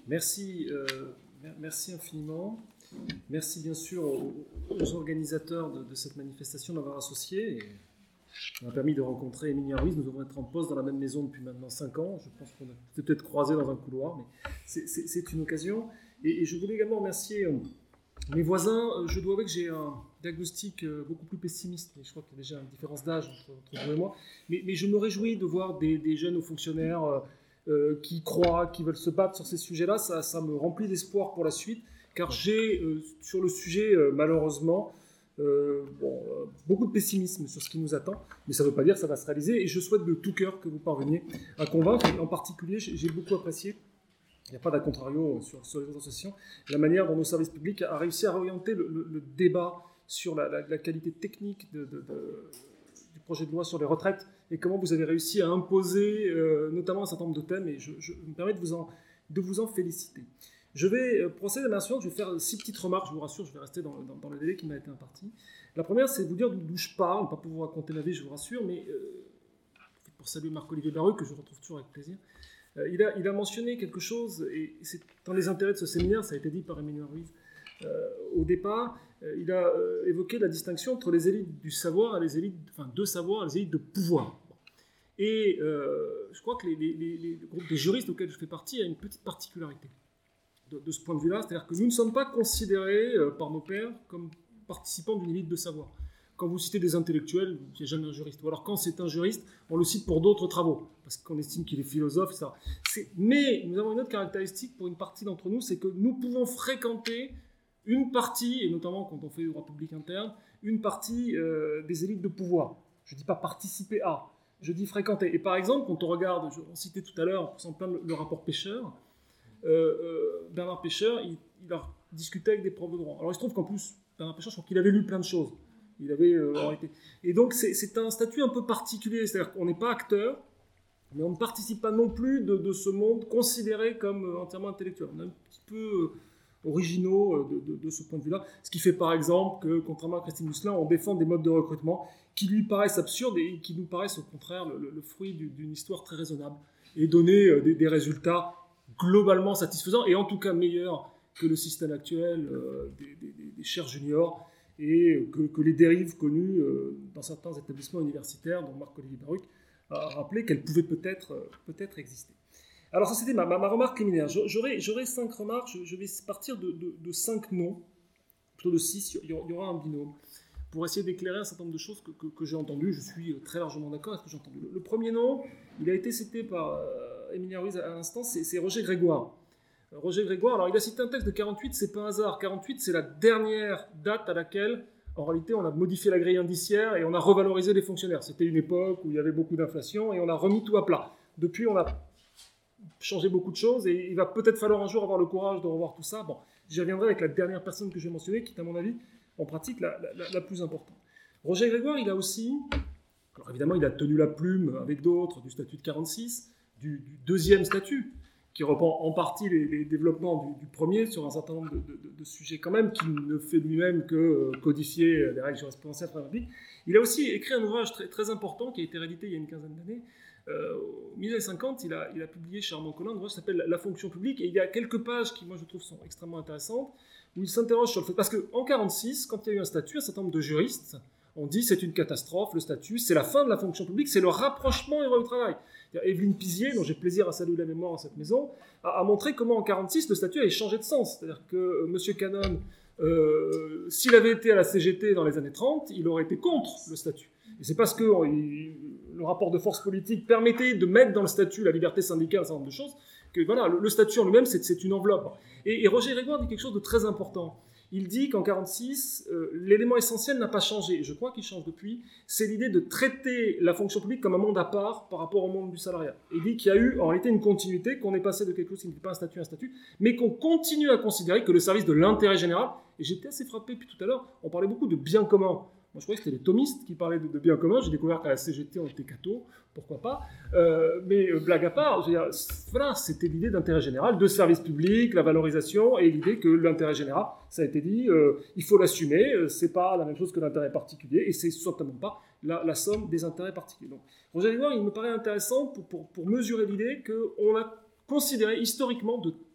Merci, merci infiniment. Merci bien sûr aux organisateurs de cette manifestation d'avoir associé. Ça m'a permis de rencontrer Émilien Ruiz. Nous devons être en poste dans la même maison depuis maintenant 5 ans. Je pense qu'on a peut-être croisé dans un couloir, mais c'est une occasion. Et je voulais également remercier mes voisins. Je dois avouer que j'ai un diagnostic beaucoup plus pessimiste. Mais je crois qu'il y a déjà une différence d'âge entre vous et moi. Mais je me réjouis de voir des jeunes hauts fonctionnaires qui croient, qui veulent se battre sur ces sujets-là. Ça me remplit d'espoir pour la suite. Car j'ai, sur le sujet, malheureusement, beaucoup de pessimisme sur ce qui nous attend, mais ça ne veut pas dire que ça va se réaliser, et je souhaite de tout cœur que vous parveniez à convaincre. Et en particulier, j'ai beaucoup apprécié, il n'y a pas d'à contrario sur les autres associations, la manière dont nos services publics a réussi à réorienter le débat sur la qualité technique du projet de loi sur les retraites, et comment vous avez réussi à imposer notamment un certain nombre de thèmes, et je me permets de vous en féliciter. Je vais procéder à la suivante, je vais faire 6 petites remarques, je vous rassure, je vais rester dans le délai qui m'a été imparti. La première, c'est de vous dire d'où je parle, pas pour vous raconter ma vie, je vous rassure, mais pour saluer Marc-Olivier Barreux, que je retrouve toujours avec plaisir. Il a mentionné quelque chose, et c'est dans les intérêts de ce séminaire, ça a été dit par Émilien Ruiz au départ, il a évoqué la distinction entre les élites du savoir et les élites, de savoir et les élites de pouvoir. Et je crois que les groupes des juristes auxquels je fais partie a une petite particularité. De ce point de vue-là, c'est-à-dire que nous ne sommes pas considérés par nos pairs comme participants d'une élite de savoir. Quand vous citez des intellectuels, il n'y a jamais un juriste. Ou alors quand c'est un juriste, on le cite pour d'autres travaux, parce qu'on estime qu'il est philosophe, etc. Mais nous avons une autre caractéristique pour une partie d'entre nous, c'est que nous pouvons fréquenter une partie, et notamment quand on fait du droit public interne, une partie des élites de pouvoir. Je ne dis pas participer à, je dis fréquenter. Et par exemple, quand on regarde, on citait tout à l'heure, sans plaindre, le rapport Pêcheur, Bernard Pêcheur, il a discuté avec des profs de droit. Alors il se trouve qu'en plus, Bernard Pêcheur, je crois qu'il avait lu plein de choses. Il avait arrêté. Et donc c'est un statut un peu particulier, c'est-à-dire qu'on n'est pas acteur, mais on ne participe pas non plus de ce monde considéré comme entièrement intellectuel. On est un petit peu originaux de ce point de vue-là. Ce qui fait par exemple que, contrairement à Christine Musselin, on défend des modes de recrutement qui lui paraissent absurdes et qui nous paraissent au contraire le fruit d'une histoire très raisonnable et donner des résultats globalement satisfaisant et en tout cas meilleur que le système actuel des chaires juniors et que les dérives connues dans certains établissements universitaires dont Marc-Olivier Baruch a rappelé qu'elles pouvaient peut-être exister. Alors ça c'était ma remarque préliminaire. J'aurai 5 remarques, je vais partir de 5 noms, plutôt de 6, il y aura un binôme, pour essayer d'éclairer un certain nombre de choses que j'ai entendues. Je suis très largement d'accord avec ce que j'ai entendu. Le premier nom, il a été cité par Émilien Ruiz à l'instant, c'est Roger Grégoire. Roger Grégoire, alors il a cité un texte de 48, c'est pas un hasard. 48, c'est la dernière date à laquelle, en réalité, on a modifié la grille indiciaire et on a revalorisé les fonctionnaires. C'était une époque où il y avait beaucoup d'inflation et on a remis tout à plat. Depuis, on a changé beaucoup de choses et il va peut-être falloir un jour avoir le courage de revoir tout ça. Bon, j'y reviendrai avec la dernière personne que j'ai mentionnée, qui est à mon avis, en pratique, la plus importante. Roger Grégoire, il a aussi, alors évidemment, il a tenu la plume avec d'autres du statut de 46, du deuxième statut, qui reprend en partie les développements du premier sur un certain nombre de sujets quand même, qui ne fait lui-même que codifier les règles jurisprudentielles très rapides. Il a aussi écrit un ouvrage très, très important qui a été réédité il y a une quinzaine d'années. Au milieu des 50, il a publié chez Armand Collin un ouvrage qui s'appelle La fonction publique, et il y a quelques pages qui, moi, je trouve, sont extrêmement intéressantes, où il s'interroge sur le fait, parce qu'en 46, quand il y a eu un statut, un certain nombre de juristes ont dit c'est une catastrophe, le statut, c'est la fin de la fonction publique, c'est le rapprochement et du travail. Evelyne Pizier, dont j'ai plaisir à saluer la mémoire à cette maison, a montré comment en 46 le statut avait changé de sens. C'est-à-dire que M. Canon, s'il avait été à la CGT dans les années 30, il aurait été contre le statut. Et c'est parce que le rapport de force politique permettait de mettre dans le statut la liberté syndicale, un certain nombre de choses, que voilà, le statut en lui-même, c'est une enveloppe. Et Roger Grégoire dit quelque chose de très important. Il dit qu'en 1946, l'élément essentiel n'a pas changé, et je crois qu'il change depuis, c'est l'idée de traiter la fonction publique comme un monde à part par rapport au monde du salariat. Il dit qu'il y a eu en réalité une continuité, qu'on est passé de quelque chose qui n'était pas un statut à un statut, mais qu'on continue à considérer que le service de l'intérêt général, et j'étais assez frappé, puis tout à l'heure, on parlait beaucoup de bien commun. Moi, je croyais que c'était les thomistes qui parlaient de bien commun. J'ai découvert qu'à la CGT, on était catho, pourquoi pas. Mais blague à part, je veux dire, voilà, c'était l'idée d'intérêt général, de service public, la valorisation, et l'idée que l'intérêt général, ça a été dit, il faut l'assumer, c'est pas la même chose que l'intérêt particulier, et c'est certainement pas la somme des intérêts particuliers. Donc, Roger Grégoire, il me paraît intéressant pour mesurer l'idée qu'on a considéré historiquement de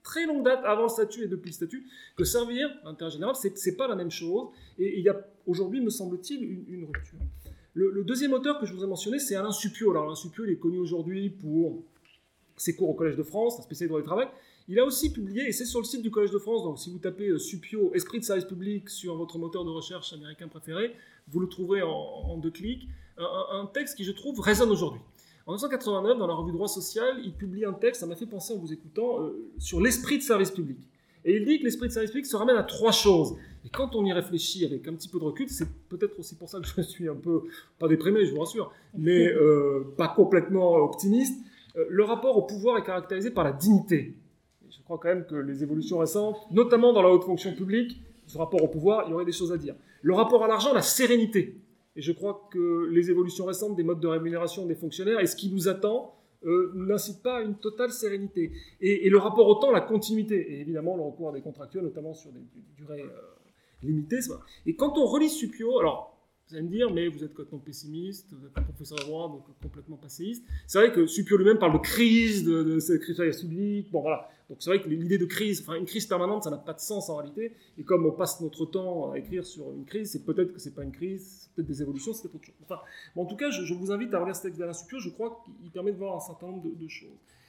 très longue date, avant le statut et depuis le statut, que servir l'intérêt général, c'est pas la même chose. Et il y a aujourd'hui, me semble-t-il, une rupture. Le deuxième auteur que je vous ai mentionné, c'est Alain Supiot. Alors Alain Supiot, il est connu aujourd'hui pour ses cours au Collège de France, un spécialiste droit du travail. Il a aussi publié, et c'est sur le site du Collège de France, donc si vous tapez Supiot, Esprit de service public sur votre moteur de recherche américain préféré, vous le trouverez en 2 clics, un texte qui, je trouve, résonne aujourd'hui. En 1989, dans la revue Droit Social, il publie un texte, ça m'a fait penser en vous écoutant, sur l'esprit de service public. Et il dit que l'esprit de service public se ramène à 3 choses. Et quand on y réfléchit avec un petit peu de recul, c'est peut-être aussi pour ça que je suis un peu, pas déprimé, je vous rassure, mais pas complètement optimiste. Le rapport au pouvoir est caractérisé par la dignité. Et je crois quand même que les évolutions récentes, notamment dans la haute fonction publique, ce rapport au pouvoir, il y aurait des choses à dire. Le rapport à l'argent, la sérénité. Et je crois que les évolutions récentes des modes de rémunération des fonctionnaires et ce qui nous attend n'incite pas à une totale sérénité. Et le rapport au temps, la continuité. Et évidemment, le recours à des contractuels, notamment sur des durées limitées. Et quand on relit Supiot, alors, vous allez me dire, mais vous êtes complètement pessimiste, vous êtes un professeur de droit, donc complètement passéiste. C'est vrai que Supiot lui-même parle de crise, de service public. Bon, voilà. Donc c'est vrai que l'idée de crise, enfin une crise permanente, ça n'a pas de sens en réalité. Et comme on passe notre temps à écrire sur une crise, c'est peut-être que c'est pas une crise, c'est peut-être des évolutions, c'est peut-être autre chose. Enfin, bon, en tout cas, je vous invite à relire ce texte d'Alain Supiot. Je crois qu'il permet de voir un certain nombre de choses.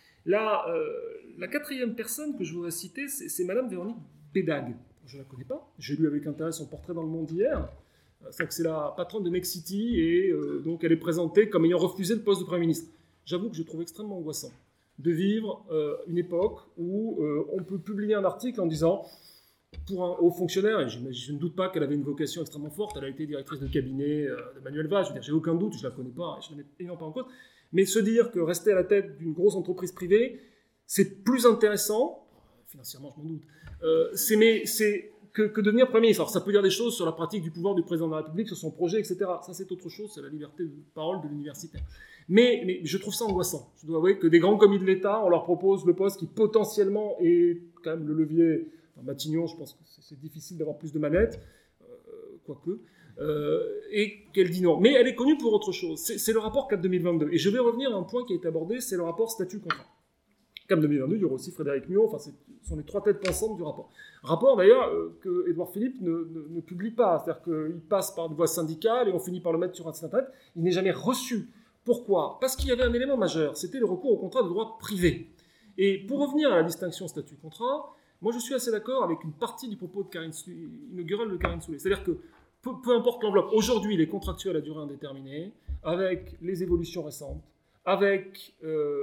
Là, la 4e personne que je voudrais citer, c'est Madame Véronique Bédague. Je la connais pas. J'ai lu avec intérêt son portrait dans Le Monde hier. C'est la patronne de Nexity et donc elle est présentée comme ayant refusé le poste de Premier ministre. J'avoue que je trouve extrêmement angoissant de vivre une époque où on peut publier un article en disant, pour un haut fonctionnaire, et je ne doute pas qu'elle avait une vocation extrêmement forte, elle a été directrice de cabinet de Manuel Valls, je veux dire, j'ai aucun doute, je ne la connais pas, je ne la mets évidemment pas en cause, mais se dire que rester à la tête d'une grosse entreprise privée, c'est plus intéressant, financièrement je m'en doute, c'est que devenir Premier ministre. Alors ça peut dire des choses sur la pratique du pouvoir du président de la République, sur son projet, etc. Ça c'est autre chose, c'est la liberté de parole de l'universitaire. Mais je trouve ça angoissant. Je dois avouer que des grands commis de l'État, on leur propose le poste qui potentiellement est quand même le levier. Enfin, Matignon, je pense que c'est difficile d'avoir plus de manettes, quoique. Et qu'elle dit non. Mais elle est connue pour autre chose. C'est le rapport CAP 2022. Et je vais revenir à un point qui a été abordé, c'est le rapport statut-contrat. CAP 2022, il y aura aussi Frédéric Muon, enfin, ce sont les 3 têtes pensantes du rapport. Rapport d'ailleurs que Édouard Philippe ne publie pas, c'est-à-dire qu'il passe par une voie syndicale et on finit par le mettre sur un site internet, il n'est jamais reçu. Pourquoi ? Parce qu'il y avait un élément majeur, c'était le recours au contrat de droit privé. Et pour revenir à la distinction statut-contrat, moi je suis assez d'accord avec une partie du propos inaugural de Karine Soulé, c'est-à-dire que peu importe l'enveloppe, aujourd'hui il est contractuel à durée indéterminée, avec les évolutions récentes, avec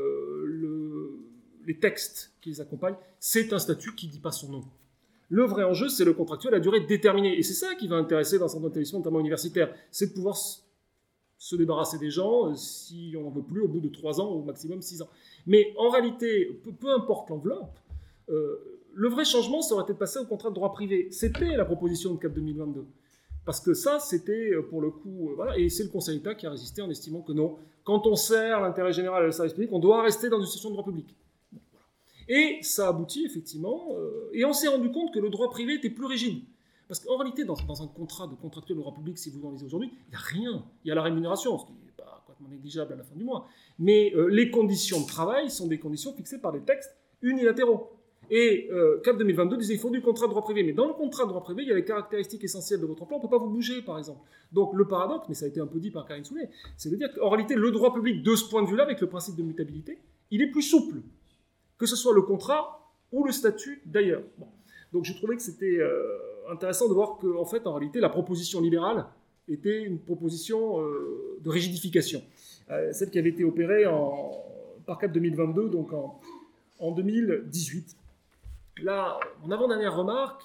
les textes qui les accompagnent, c'est un statut qui ne dit pas son nom. Le vrai enjeu, c'est le contractuel à durée déterminée. Et c'est ça qui va intéresser dans certains établissements, notamment universitaires. C'est de pouvoir se débarrasser des gens, si on n'en veut plus, au bout de 3 ans, au maximum 6 ans. Mais en réalité, peu importe l'enveloppe, le vrai changement, ça aurait été de passer au contrat de droit privé. C'était la proposition de CAP 2022. Parce que ça, c'était pour le coup... voilà, et c'est le Conseil d'État qui a résisté en estimant que non, quand on sert l'intérêt général et le service public, on doit rester dans une situation de droit public. Et ça aboutit effectivement, et on s'est rendu compte que le droit privé était plus rigide. Parce qu'en réalité, dans un contrat de contractuel de droit public, si vous en lisez aujourd'hui, il n'y a rien. Il y a la rémunération, ce qui n'est pas complètement négligeable à la fin du mois. Mais les conditions de travail sont des conditions fixées par des textes unilatéraux. Et CAP 2022 disait qu'il faut du contrat de droit privé. Mais dans le contrat de droit privé, il y a les caractéristiques essentielles de votre emploi, on ne peut pas vous bouger, par exemple. Donc le paradoxe, mais ça a été un peu dit par Karine Soulé, c'est de dire qu'en réalité, le droit public, de ce point de vue-là, avec le principe de mutabilité, il est plus souple. Que ce soit le contrat ou le statut d'ailleurs. Bon. Donc j'ai trouvé que c'était intéressant de voir qu'en fait, en réalité, la proposition libérale était une proposition de rigidification. Celle qui avait été opérée par CAP 2022, donc en 2018. Là, mon avant-dernière remarque,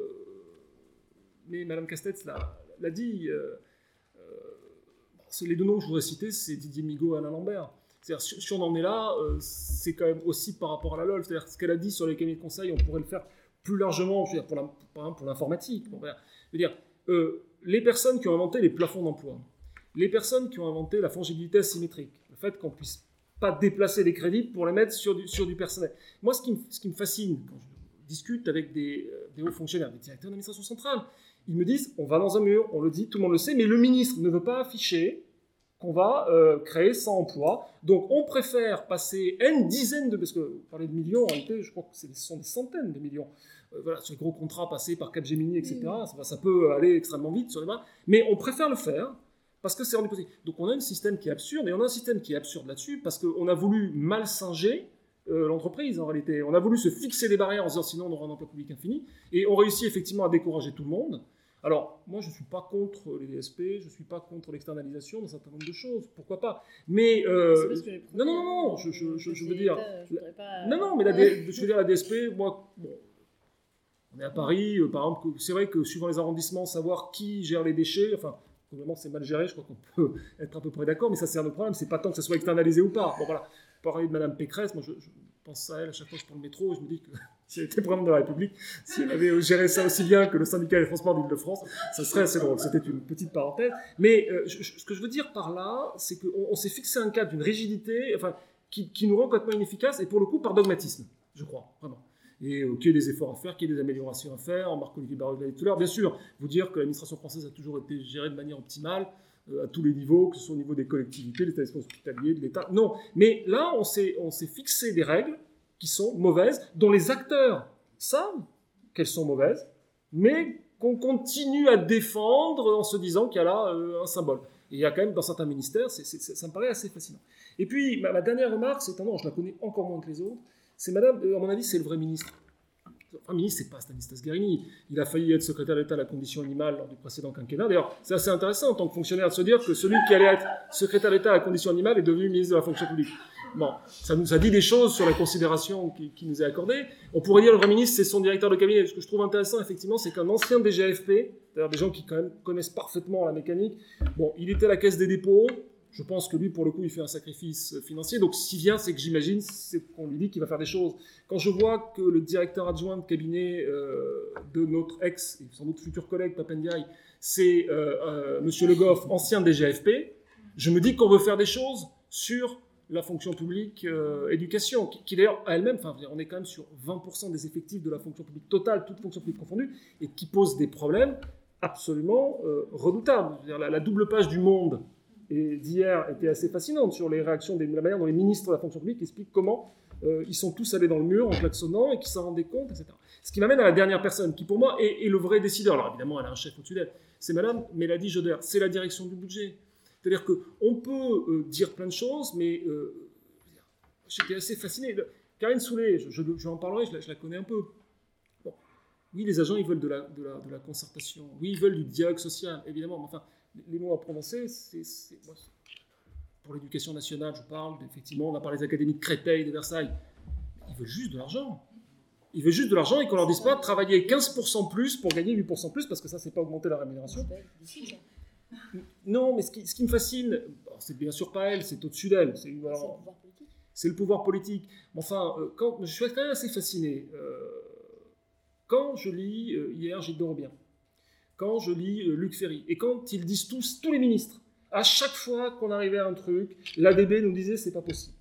mais Mme Castex l'a dit, les 2 noms que je voudrais citer, c'est Didier Migaud et Alain Lambert. C'est-à-dire, si on en est là, c'est quand même aussi par rapport à la LOLF. C'est-à-dire, ce qu'elle a dit sur les cabinets de conseil, on pourrait le faire plus largement, je veux dire, par exemple pour l'informatique. Bon, voilà. Je veux dire, les personnes qui ont inventé les plafonds d'emploi, les personnes qui ont inventé la fongibilité asymétrique, le fait qu'on ne puisse pas déplacer les crédits pour les mettre sur du personnel. Moi, ce qui me fascine, quand je discute avec des hauts fonctionnaires, des directeurs d'administration centrale, ils me disent, on va dans un mur, on le dit, tout le monde le sait, mais le ministre ne veut pas afficher qu'on va créer 100 emplois. Donc on préfère passer N dizaines de... Parce que vous parlez de millions, en réalité, je crois que ce sont des centaines de millions. Voilà, sur les gros contrats passés par Capgemini, etc. Ça peut aller extrêmement vite sur les mains. Mais on préfère le faire parce que c'est rendu possible. Donc on a un système qui est absurde, et on a un système qui est absurde là-dessus parce qu'on a voulu mal singer l'entreprise, en réalité. On a voulu se fixer des barrières en se disant sinon on aura un emploi public infini, et on réussit effectivement à décourager tout le monde. Alors, moi, je ne suis pas contre les DSP, je ne suis pas contre l'externalisation d'un certain nombre de choses, pourquoi pas. Mais, non, je veux dire... Non, mais je veux dire, la DSP, moi, bon, on est à Paris, par exemple, c'est vrai que suivant les arrondissements, savoir qui gère les déchets, enfin, probablement c'est mal géré, je crois qu'on peut être à peu près d'accord, mais ça c'est un autre problème, c'est pas tant que ça soit externalisé ou pas. Bon voilà, pareil de Madame Pécresse, moi je pense à elle à chaque fois que je prends le métro, et je me dis que si elle était présidente de la République, si elle avait géré ça aussi bien que le syndicat des transports d'Île-de-France, ça serait assez drôle. C'était une petite parenthèse. Mais ce que je veux dire par là, c'est qu'on s'est fixé un cadre d'une rigidité, enfin, qui nous rend complètement inefficace, et pour le coup par dogmatisme, je crois, vraiment. Et qu'il y ait des efforts à faire, qu'il y ait des améliorations à faire. Marc-Olivier Barrot l'a dit tout à l'heure. Bien sûr, vous dire que l'administration française a toujours été gérée de manière optimale, à tous les niveaux, que ce soit au niveau des collectivités, des établissements hospitaliers, de l'État. Non, mais là, on s'est fixé des règles qui sont mauvaises, dont les acteurs savent qu'elles sont mauvaises, mais qu'on continue à défendre en se disant qu'il y a là un symbole. Et il y a quand même, dans certains ministères, ça me paraît assez fascinant. Et puis, ma dernière remarque, c'est non, je la connais encore moins que les autres, c'est madame, à mon avis, c'est le vrai ministre. Le vrai ministre, c'est pas Stanislas Guerini. Il a failli être secrétaire d'État à la condition animale lors du précédent quinquennat. D'ailleurs, c'est assez intéressant en tant que fonctionnaire de se dire que celui qui allait être secrétaire d'État à la condition animale est devenu ministre de la fonction publique. Bon, ça dit des choses sur la considération qui nous est accordée. On pourrait dire le vrai ministre, c'est son directeur de cabinet. Ce que je trouve intéressant, effectivement, c'est qu'un ancien DGFP, c'est-à-dire des gens qui quand même connaissent parfaitement la mécanique, bon, il était à la Caisse des dépôts. Je pense que lui, pour le coup, il fait un sacrifice financier. Donc, s'il vient, c'est que j'imagine, c'est qu'on lui dit qu'il va faire des choses. Quand je vois que le directeur adjoint de cabinet de notre ex, et sans doute futur collègue, Papendiaï, c'est Monsieur Le Goff, ancien DGFP, je me dis qu'on veut faire des choses sur la fonction publique éducation, qui d'ailleurs, à elle-même, enfin, on est quand même sur 20% des effectifs de la fonction publique totale, toute fonction publique confondue, et qui pose des problèmes absolument redoutables. Je veux dire, la double page du Monde et d'hier était assez fascinante sur les réactions, la manière dont les ministres de la fonction publique expliquent comment ils sont tous allés dans le mur en klaxonnant et qu'ils s'en rendaient compte, etc. Ce qui m'amène à la dernière personne, qui pour moi est le vrai décideur. Alors évidemment, elle a un chef au-dessus d'elle. C'est Madame Mélanie Joder. C'est la direction du budget. C'est-à-dire qu'on peut dire plein de choses, mais j'étais assez fasciné. Karine Soulé, je en parlerai, je la connais un peu. Bon. Oui, les agents, ils veulent de la concertation. Oui, ils veulent du dialogue social, évidemment. Mais enfin, les mots à prononcer, moi, pour l'éducation nationale, je parle, effectivement, on a parlé des académies de Créteil, de Versailles. Ils veulent juste de l'argent. Ils veulent juste de l'argent et qu'on leur dise pas de travailler 15% plus pour gagner 8% plus, parce que ça, c'est pas augmenter la rémunération. Non, mais ce qui me fascine, c'est bien sûr pas elle, c'est au-dessus d'elle. C'est le pouvoir politique. C'est le pouvoir politique. Enfin, je suis quand même assez fasciné. Quand je lis, hier, Gilles de Robien, quand je lis Luc Ferry, et quand ils disent tous les ministres, à chaque fois qu'on arrivait à un truc, l'ADB nous disait c'est pas possible.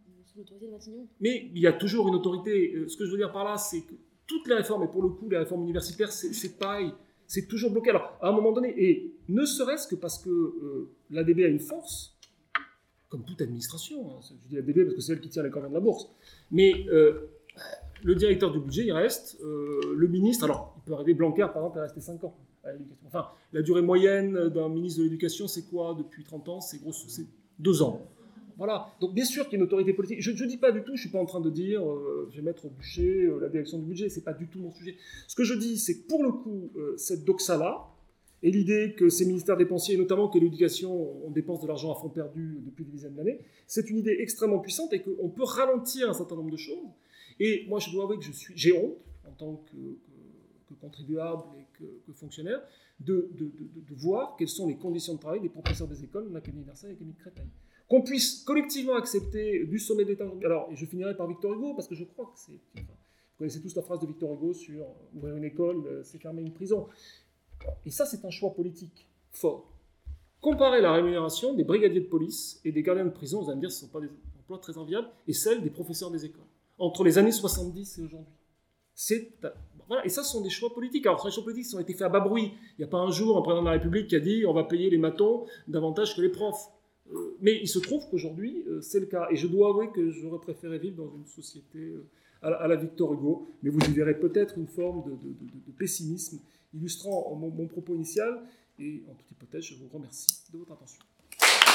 Mais il y a toujours une autorité. Ce que je veux dire par là, c'est que toutes les réformes, et pour le coup les réformes universitaires, c'est pareil, c'est toujours bloqué. Alors, à un moment donné, et ne serait-ce que parce que l'ADB a une force, comme toute administration, hein, je dis l'ADB parce que c'est elle qui tient les commandes de la bourse, mais le directeur du budget, il reste, le ministre, alors il peut arriver, Blanquer par exemple, il est resté 5 ans. Enfin, la durée moyenne d'un ministre de l'Éducation, c'est quoi depuis 30 ans? C'est 2 ans. Voilà. Donc bien sûr qu'il y a une autorité politique. Je ne dis pas du tout, je ne suis pas en train de dire je vais mettre au bûcher la direction du budget, ce n'est pas du tout mon sujet. Ce que je dis, c'est que pour le coup, cette doxa-là, et l'idée que ces ministères dépensiers, et notamment que l'éducation, on dépense de l'argent à fond perdu depuis des dizaines d'années, c'est une idée extrêmement puissante et qu'on peut ralentir un certain nombre de choses. Et moi, je dois avouer que j'ai honte, en tant que contribuable et que fonctionnaire, de voir quelles sont les conditions de travail des professeurs des écoles de l'Académie de Versailles et de l'Académie de Créteil. Qu'on puisse collectivement accepter du sommet de l'État. Alors, et je finirai par Victor Hugo, parce que je crois que c'est... Enfin, vous connaissez tous la phrase de Victor Hugo sur ouvrir une école, c'est fermer une prison. Et ça, c'est un choix politique fort. Comparez la rémunération des brigadiers de police et des gardiens de prison, vous allez me dire que ce ne sont pas des emplois très enviables, et celle des professeurs des écoles, entre les années 70 et aujourd'hui. Voilà, et ça, ce sont des choix politiques. Alors, ces choix politiques ont été faits à bas bruit. Il n'y a pas un jour un président de la République qui a dit on va payer les matons davantage que les profs. Mais il se trouve qu'aujourd'hui, c'est le cas. Et je dois avouer que j'aurais préféré vivre dans une société à la Victor Hugo, mais vous y verrez peut-être une forme de pessimisme illustrant mon propos initial. Et en toute hypothèse, je vous remercie de votre attention.